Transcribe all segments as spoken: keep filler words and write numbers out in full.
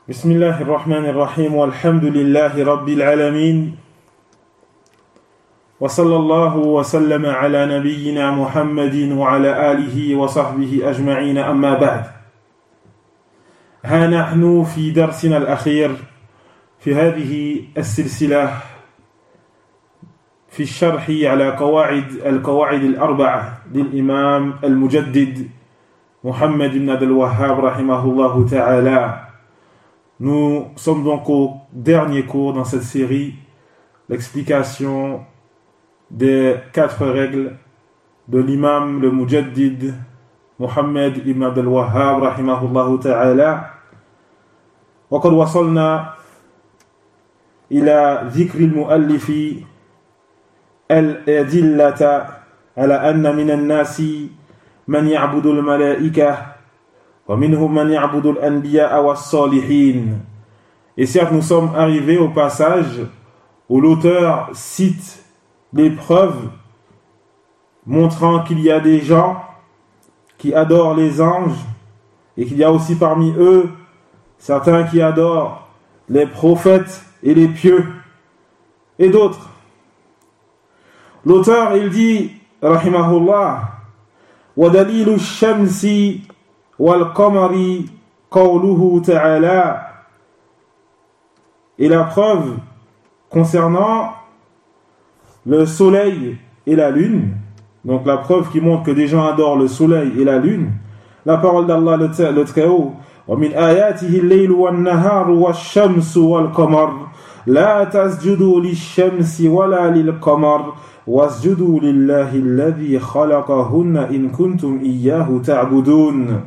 بسم الله الرحمن الرحيم والحمد لله رب العالمين وصلى الله وسلم على نبينا محمد وعلى آله وصحبه أجمعين أما بعد ها نحن في درسنا الأخير في هذه السلسلة في الشرح على قواعد القواعد الأربعة للإمام المجدد محمد بن عبد الوهاب رحمه الله تعالى. Nous sommes donc au dernier cours dans cette série, l'explication des quatre règles de l'imam le Mujaddid Muhammad ibn Abdul Wahhab rahimahullah ta'ala. وقد وصلنا إلى ذكر المؤلف الأدلة على أن من الناس من يعبد الملائكة ومنهم من يعبد الأنبياء والصالحين. Et certes, nous sommes arrivés au passage où l'auteur cite les preuves montrant qu'il y a des gens qui adorent les anges et qu'il y a aussi parmi eux certains qui adorent les prophètes et les pieux et d'autres. L'auteur, il dit, rahimahullah, وَدَلِيلُ الشَّمْسِ وَالْقَمَرِ قَوْلُهُ تَعَالَى. Et la preuve concernant le soleil et la lune, donc la preuve qui montre que des gens adorent le soleil et la lune, la parole d'Allah le Très-Haut, وَمِنْ آيَاتِهِ اللَّيْلُ وَالنَّهَارُ وَالشَّمْسُ وَالْقَمَرُ لَا تَسْجُدُوا لِلشَّمْسِ وَلَا لِلْقَمَرِ وَاسْجُدُوا لِلَّهِ الَّذِي خَلَقَهُنَّ إِن كُنتُمْ إِيَّاهُ تَعْبُدُونَ.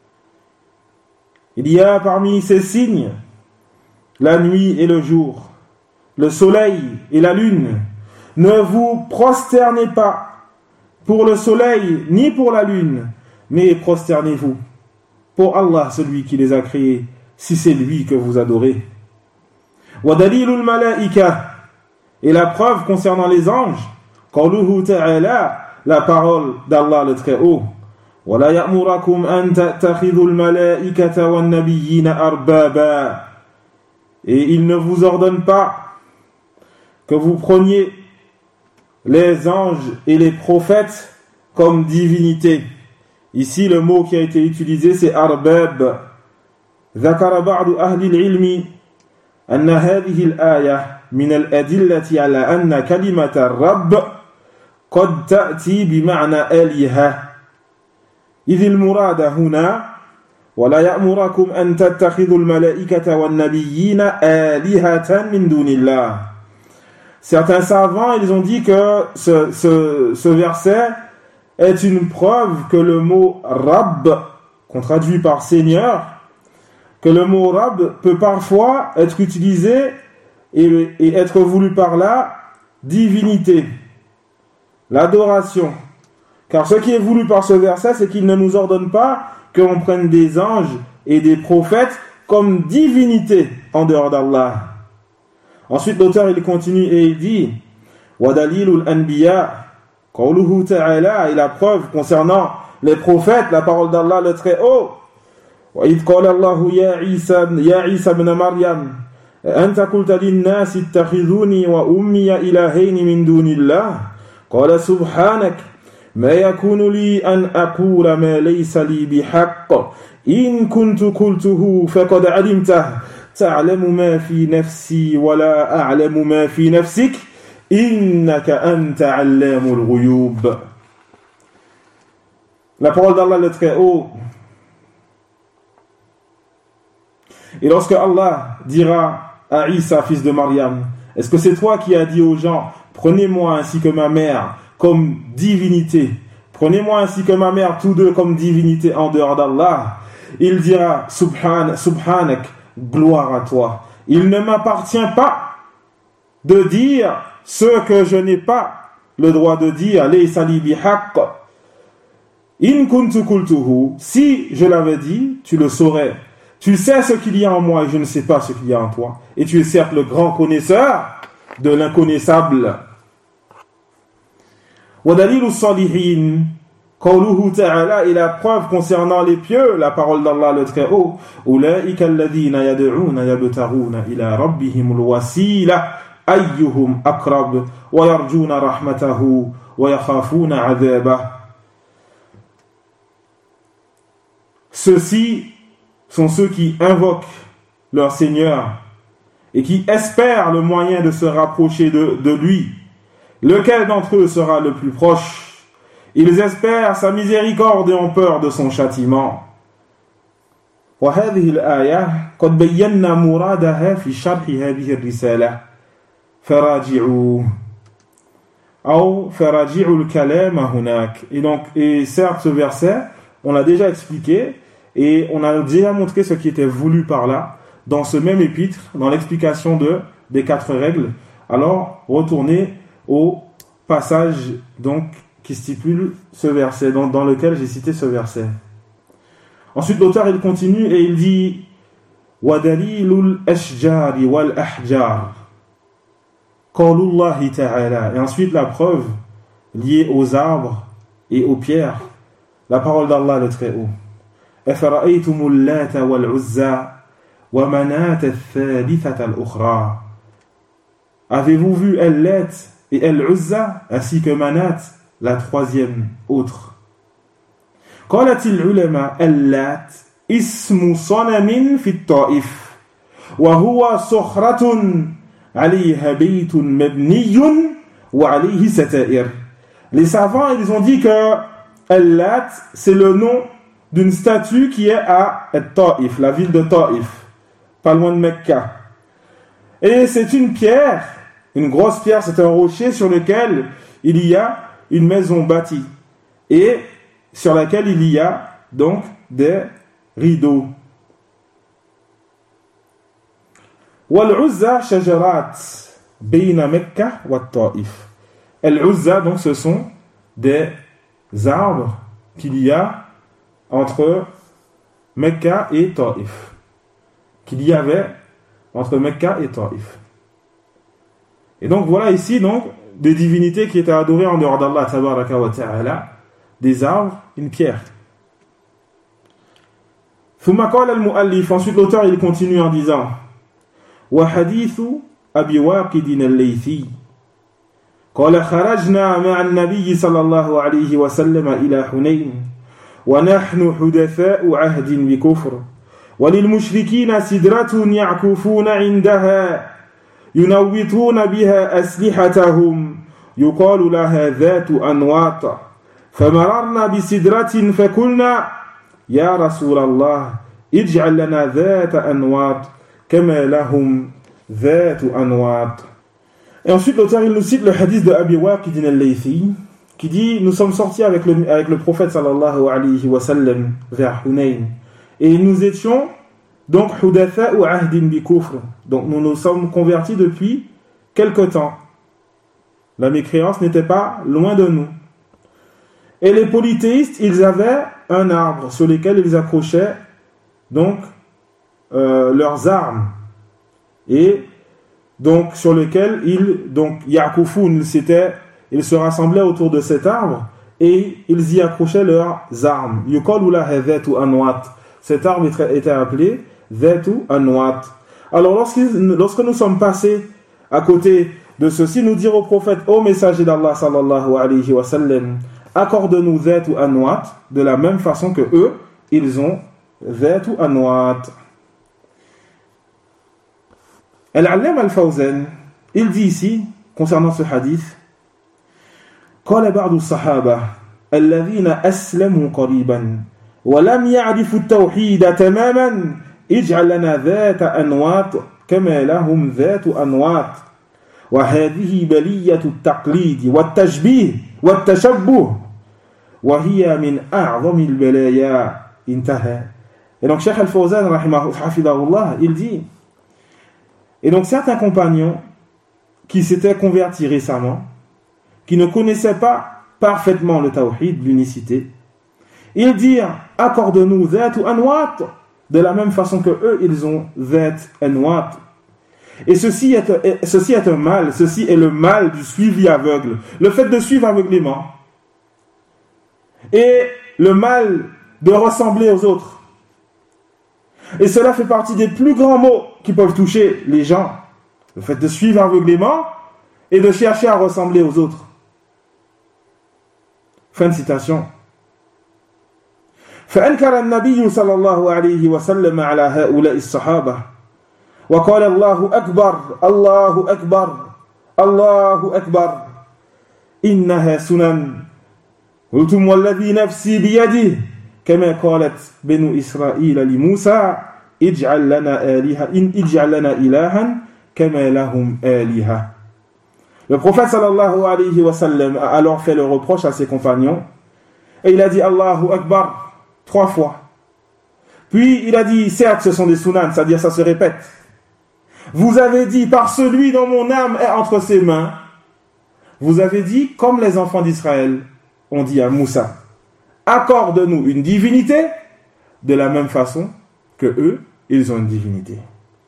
Il y a parmi ces signes la nuit et le jour, le soleil et la lune. Ne vous prosternez pas pour le soleil ni pour la lune, mais prosternez-vous pour Allah, celui qui les a créés, si c'est lui que vous adorez. وَدَلِيلُ الْمَلَائِكَةِ. Et la preuve concernant les anges, قَوْلُهُ تَعَالَى, la parole d'Allah le Très-Haut, وَلَا يَأْمُرَكُمْ أَن تَتَّخِذُوا الْمَلَائِكَةَ وَالنَّبِيِّينَ أَرْبَابًا. Et il ne vous ordonne pas que vous preniez les anges et les prophètes comme divinités. Ici, le mot qui a été utilisé, c'est arbab. ذكر بعض أهل العلم أن هذه الآية من الأدلة على أن كلمة الرب قد تأتي بمعنى آلهة، إذ المراد هنا ولا يأمركم أن تتخذوا الملائكة والنبيين آلهة من دون الله. Certains savants, ils ont dit que ce, ce, ce verset est une preuve que le mot Rabb, qu'on traduit par Seigneur, que le mot Rabb peut parfois être utilisé et, et être voulu par là divinité, l'adoration. Car ce qui est voulu par ce verset, c'est qu'il ne nous ordonne pas qu'on prenne des anges et des prophètes comme divinités en dehors d'Allah. Ensuite, l'auteur il continue et il dit وَدَلِيلُ الْأَنْبِيَاءِ قَوْلُهُ تَعَالَى. Et la preuve concernant les prophètes, la parole d'Allah le Très-Haut, وَإِذْ قَالَ اللَّهُ يَا عِيسَى يَا عِيسَى ابْنَ مَرْيَمَ أَنْتَ قُلْتَ لِلنَّاسِ اتَّخِذُونِي وَأُمِّيَ إِلَٰهَيْنِ مِن دُونِ اللَّهِ قَالَ سُبْحَانَكَ مَا يَكُونُ لِي أَنْ أَقُولَ مَا لَيْسَ لِي بِحَقٍّ إِن كُنتُ قُلْتُهُ فَقَدْ عَلِمْتَهُ تَعْلَمُ مَا فِي نَفْسِي وَلَا أَعْلَمُ مَا فِي نَفْسِكَ إِنَّكَ أَنْتَ عَلَّامُ الْغُيُوبِ. La parole d'Allah le Très-Haut. Et lorsque Allah dira à Isa, fils de Maryam, est-ce que c'est toi qui as dit aux gens, prenez-moi ainsi que ma mère comme divinité, prenez-moi ainsi que ma mère tous deux comme divinité en dehors d'Allah? Il dira, Subhan, Subhanak, gloire à toi. Il ne m'appartient pas de dire ce que je n'ai pas le droit de dire, laysa li bihaqq. In kuntu qultuhu, si je l'avais dit, tu le saurais. Tu sais ce qu'il y a en moi et je ne sais pas ce qu'il y a en toi. Et tu es certes le grand connaisseur de l'inconnaissable. وَدَلِيلُ الصَّالِحِينَ. Qawluhu ta'ala, et la preuve concernant les pieux, la parole d'Allah le Très-Haut, Ulaika alladhina yad'una yabtaguna ila rabbihimul wasila ayyuhum aqrab wa yarjuna rahmatahu wa yakhafuna 'adhabah. Ceux-ci sont ceux qui invoquent leur Seigneur et qui espèrent le moyen de se rapprocher de, de lui. Lequel d'entre eux sera le plus proche? Ils espèrent sa miséricorde et ont peur de son châtiment. وهذه الآية قد بينا مرادها في شرح هذه الرسالة فراجعوا أو فراجعوا الكلام هناك. Et donc, et certes, ce verset, on l'a déjà expliqué et on a déjà montré ce qui était voulu par là dans ce même épître, dans l'explication de, des quatre règles. Alors, retournez au passage donc qui stipule ce verset, dans, dans lequel j'ai cité ce verset. Ensuite, l'auteur il continue et il dit وَدَلِيلُ الْأَشْجَارِ وَالْأَحْجَارِ قَالُ اللَّهِ تَعَالَى. Et ensuite, la preuve liée aux arbres et aux pierres. La parole d'Allah le Très-Haut. أَفَرَأَيْتُمُ اللَّاتَ وَالْعُزَّى وَمَنَاةَ الثَّالِثَةَ الْأُخْرَى. Avez-vous vu Al-Lat et Al-Uzza ainsi que Manat, la troisième autre? قالت العلماء اللات اسم صنم في الطائف وهو صخرة عليها بيت مبني وعليه ستائر. Les savants ils ont dit que Al-Lat c'est le nom d'une statue qui est à Taif, la ville de Taif, pas loin de Mecca. Et c'est une pierre, une grosse pierre, c'est un rocher sur lequel il y a une maison bâtie et sur laquelle il y a donc des rideaux. Wal-Uzza shajarat bayna Mecca wa Taif. Al-Uzza, donc ce sont des arbres qu'il y a entre Mecca et Taif. Qu'il y avait entre Mecca et Taif. Et donc voilà ici donc des divinités qui étaient adorées en dehors d'Allah tabaraka wa ta'ala, des arbres, une pierre. ثم قال المؤلف, ensuite l'auteur il continue en disant وحديث أبي واقد الليثي قال خرجنا مع النبي صلى الله عليه وسلم إلى حنين ونحن حدثاء عهد بكفر وللمشركين سدرة يعكفون عندها ينوطون بها أسلحتهم يقال لها ذات أنواط فمررنا بسدرة فقلنا يا رسول الله اجعل لنا ذات أنواط كما لهم ذات أنواط. Et ensuite l'auteur il nous cite le hadith de Abi Waqid al-Laythi qui dit nous sommes sortis avec le, avec le prophète sallallahu alayhi wa sallam vers Hunayn et nous étions donc hudatha'u ahdin bi kufr, donc nous nous sommes convertis depuis quelque temps, la mécréance n'était pas loin de nous. Et les polythéistes, ils avaient un arbre sur lequel ils accrochaient donc euh, leurs armes et donc sur lequel ils donc yakufun, c'était ils se rassemblaient autour de cet arbre et ils y accrochaient leurs armes. Yuqalu laha dhatu anwat. Cet arbre était appelé dhatu anwat. Alors lorsque lorsque nous sommes passés à côté de ceci, nous dirons au prophète, ô messager d'Allah sallallahu alayhi wa sallam, accorde-nous dhatu anwat de la même façon que eux, ils ont dhatu anwat. Al-Allam al-Fawzan, il dit ici, concernant ce hadith, قال بعض الصحابة الذين أسلموا قريبا ولم يعرفوا التوحيد تماما اجعل لنا ذات أنواط كما لهم ذات أنواط وهذه بلية التقليد والتشبيه والتشبه وهي من أعظم البلايا انتهى. Et donc Cheikh Al-Fawzan rahimahullah, il dit, et donc certains compagnons qui s'étaient convertis récemment, qui ne connaissaient pas parfaitement le tawhid, l'unicité, ils dirent, accorde-nous dhat ou anwat, de la même façon que eux, ils ont dhat anwat. Et ceci est, ceci est un mal, ceci est le mal du suivi aveugle, le fait de suivre aveuglément. et le mal de ressembler aux autres. Et cela fait partie des plus grands maux qui peuvent toucher les gens. Le fait de suivre aveuglément et de chercher à ressembler aux autres. Fin de citation. فأنكر النبي صلى الله عليه وسلم على هؤلاء الصحابة وقال الله أكبر الله أكبر الله أكبر إنها سنن قلتم والذي نفسي بيده كما قالت بنو إسرائيل لموسى اجعل لنا آلهة إن اجعل لنا إلها كما لهم آلهة. Le prophète sallallahu alayhi wa sallam a alors fait le reproche à ses compagnons et il a dit Allahu Akbar trois fois. Puis il a dit, certes ce sont des sunan, c'est-à-dire ça se répète. Vous avez dit, par celui dont mon âme est entre ses mains, vous avez dit, comme les enfants d'Israël ont dit à Moussa, accorde-nous une divinité, de la même façon que eux, ils ont une divinité.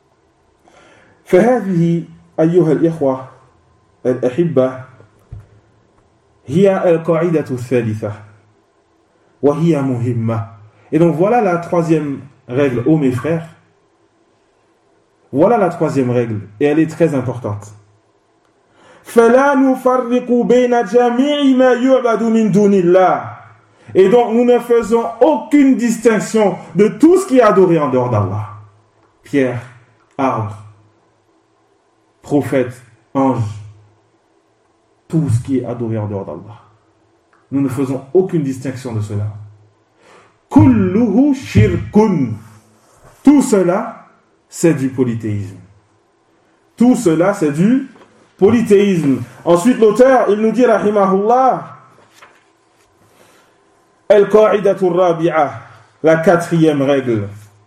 فهذه أيها الإخوة الأحبة هي القاعدة الثالثة وهي مهمة. Et donc voilà la troisième règle, ô mes frères. Voilà la troisième règle, et elle est très importante. فلا نفرق بين جميع ما يعبد من دون الله. Et donc nous ne faisons aucune distinction de tout ce qui est adoré en dehors d'Allah. Pierre, arbre, prophète, ange, tout ce qui est adoré en dehors d'Allah. Nous ne faisons aucune distinction de cela. Kulluhu shirkun. Tout cela, c'est du polythéisme. Tout cela, c'est du polythéisme. Ensuite, l'auteur, il nous dit, rahimahullah, al-qa'idatu rabi'a, la quatrième règle.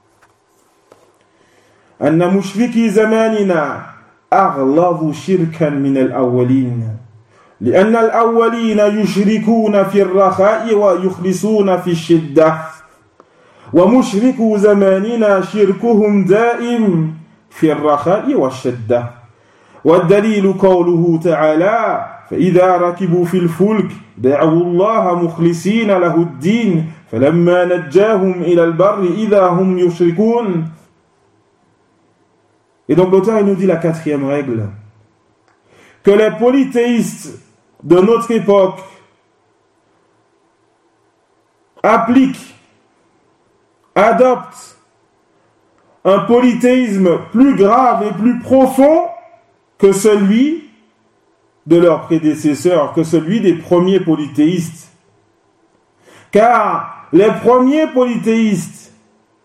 Anna mushriki zamanina aghlabu shirkan min al-awwalin. لأن الأولين يشركون في الرخاء ويخلصون في الشدة ومشركو زماننا شركهم دائم في الرخاء والشدة والدليل قوله تعالى فإذا ركبوا في الفلك دعوا الله مخلصين له الدين فلما نجاهم إلى البر إذا هم يشركون. Et donc l'auteur il nous dit la quatrième règle, que les polythéistes de notre époque appliquent, adoptent un polythéisme plus grave et plus profond que celui de leurs prédécesseurs, que celui des premiers polythéistes. Car les premiers polythéistes,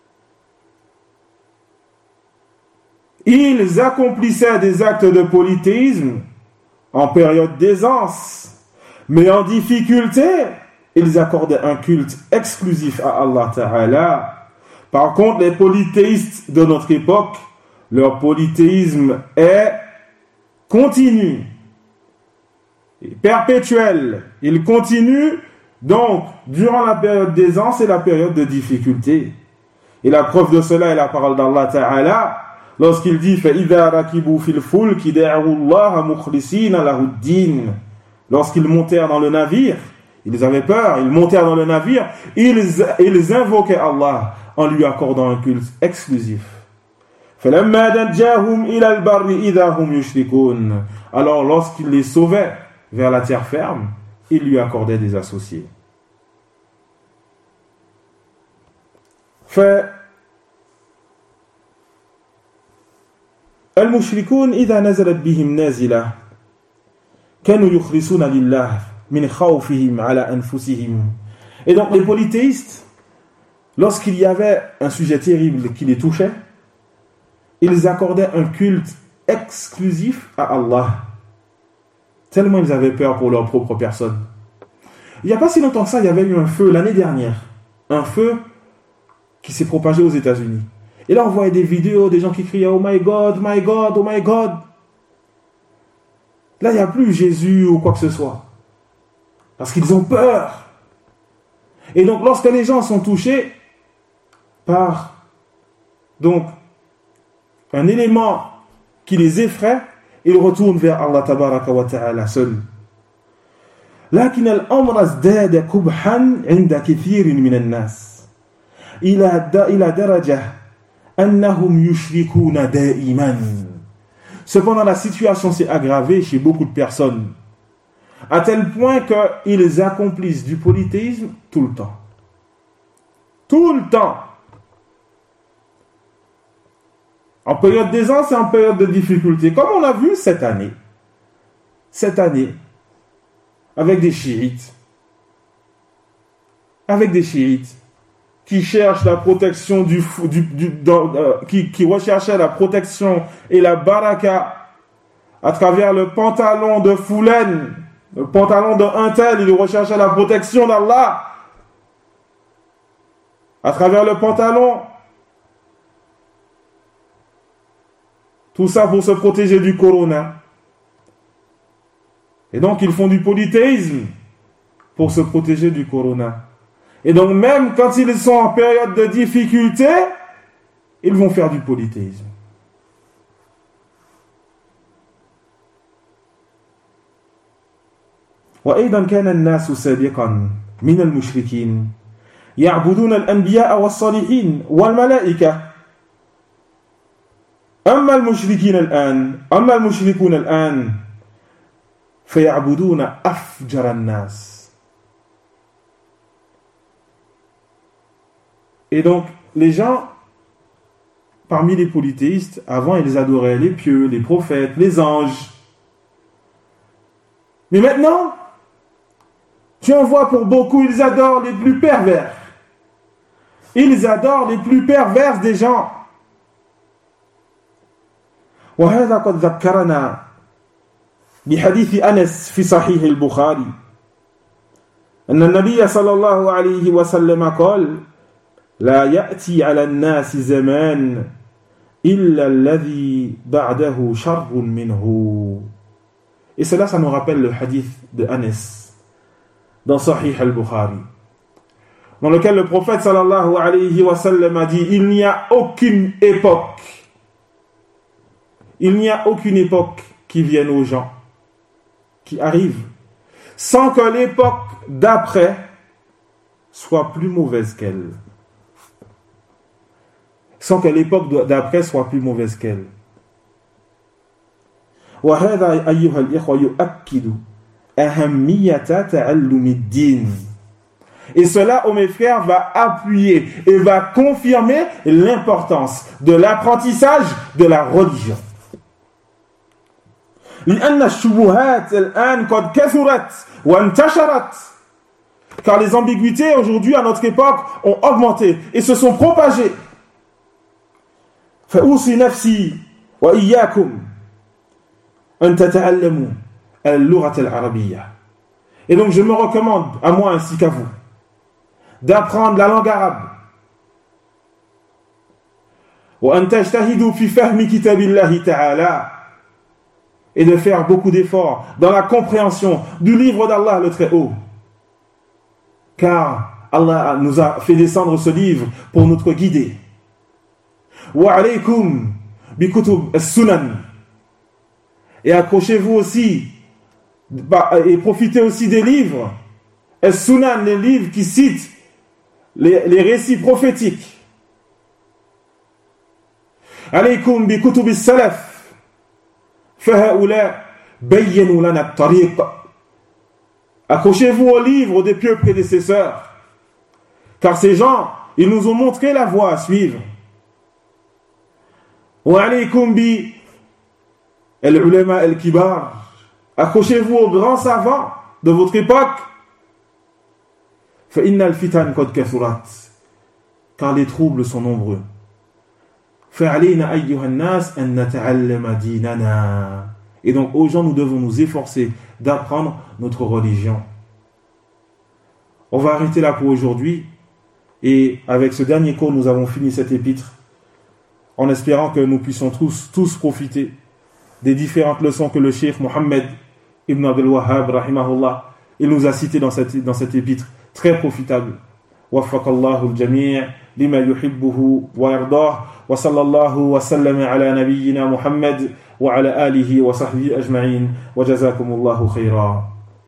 ils accomplissaient des actes de polythéisme en période d'aisance, mais en difficulté, ils accordaient un culte exclusif à Allah Ta'ala. Par contre, les polythéistes de notre époque, leur polythéisme est continu, et perpétuel. Il continue donc durant la période d'aisance et la période de difficulté. Et la preuve de cela est la parole d'Allah Ta'ala, lorsqu'il dit فَإِذَا رَكِبُوا فِي الْفُلْكِ دَعُوا اللَّهَ مُخْلِصِينَ لَهُ الدِّينَ. Lorsqu'ils montèrent dans le navire, ils avaient peur, ils montèrent dans le navire, ils, ils invoquaient Allah en lui accordant un culte exclusif. فَلَمَّا نَجَّاهُمْ إِلَى الْبَرِّ إِذَا هُمْ يُشْرِكُونَ. Alors lorsqu'il les sauvait vers la terre ferme, il lui accordait des associés. Fait المشركون إذا نزلت بهم نازلة كانوا يخلصون لله من خوفهم على أنفسهم. Et donc les polythéistes, lorsqu'il y avait un sujet terrible qui les touchait, ils accordaient un culte exclusif à Allah, tellement ils avaient peur pour leur propre personne. Il n'y a pas si longtemps que ça, il y avait eu un feu l'année dernière, un feu qui s'est propagé aux États-Unis. Et là, on voyait des vidéos, des gens qui criaient « Oh my God, my God, oh my God ». Là, il n'y a plus Jésus ou quoi que ce soit. Parce qu'ils ont peur. Et donc, lorsque les gens sont touchés par donc, un élément qui les effraie, ils retournent vers Allah Tabaraka wa Ta'ala seul. لكن الأمر ازداد قبحا عند كثير من الناس إلى إلى درجة أنهم يشركون دائما. Cependant, la situation s'est aggravée chez beaucoup de personnes, à tel point qu'ils accomplissent du polythéisme tout le temps. Tout le temps. En période d'aisance et en période de difficulté, comme on l'a vu cette année. Cette année, avec des chiites. Avec des chiites qui cherchent la protection du, du, du dans, euh, qui, qui recherchaient la protection et la baraka à travers le pantalon de Foulen, le pantalon de un tel, ils recherchaient la protection d'Allah à travers le pantalon. Tout ça pour se protéger du corona. Et donc ils font du polythéisme pour se protéger du corona. Et donc même quand ils sont en période de difficulté, ils vont faire du polythéisme. وأيضا كان الناس سابقا من المشركين يعبدون الأنبياء والصالحين والملائكة. أما المشركين الآن أما المشركون الآن فيعبدون أفجر الناس. Et donc, les gens, parmi les polythéistes, avant, ils adoraient les pieux, les prophètes, les anges. Mais maintenant, tu en vois pour beaucoup, ils adorent les plus pervers. Ils adorent les plus pervers des gens. وهذا قد ذكرنا بحديث أنس في صحيح البخاري أن النبي صلى الله عليه وسلم قال لا يأتي على الناس زمان إلا الذي بعده شر منه. Et cela, ça nous rappelle le hadith de Anas dans Sahih al-Bukhari, dans lequel le prophète sallallahu alayhi wa sallam a dit: il n'y a aucune époque, il n'y a aucune époque qui vienne aux gens, qui arrive, sans que l'époque d'après soit plus mauvaise qu'elle. Sans que l'époque d'après soit plus mauvaise qu'elle. وهذا أيها الإخوة يؤكد أهمية تعلم الدين. Et cela, oh mes frères, va appuyer et va confirmer l'importance de l'apprentissage de la religion. لأن الشبهات الآن قد كثرت وانتشرت. Car les ambiguïtés aujourd'hui à notre époque ont augmenté et se sont propagées. فأوصي نفسي وإياكم أن تتعلموا اللغة العربية. Et donc je me recommande à moi ainsi qu'à vous d'apprendre la langue arabe. وأن تجتهدوا في فهم كتاب الله تعالى. Et de faire beaucoup d'efforts dans la compréhension du livre d'Allah le Très-Haut. Car Allah nous a fait descendre ce livre pour notre guider. Wa alaykum bi kutub as-sunan. Et accrochez-vous aussi et profitez aussi des livres as-sunan, les livres qui citent les, les récits prophétiques. Alaykum bi kutub as-salaf. فهؤلاء بينوا لنا الطريق. Accrochez-vous aux livres des pieux prédécesseurs, car ces gens, ils nous ont montré la voie à suivre. وعليكم بالعلماء الكبار. Accrochez-vous aux grands savants de votre époque. فإن الفتن قد كثرت. Car les troubles sont nombreux. فعلينا أيها الناس أن نتعلم ديننا. Et donc aux gens, nous devons nous efforcer d'apprendre notre religion. On va arrêter là pour aujourd'hui, et avec ce dernier cours nous avons fini cet épître, en espérant que nous puissions tous, tous profiter des différentes leçons que le cheikh Mohammed ibn Abdul Wahhab rahimahullah il nous a citées dans cette, dans cet épître très profitable. وفق الله الجميع لما يحبه ويرضاه وصلى الله وسلم على نبينا محمد وعلى آله وصحبه أجمعين وجزاكم الله خيرا.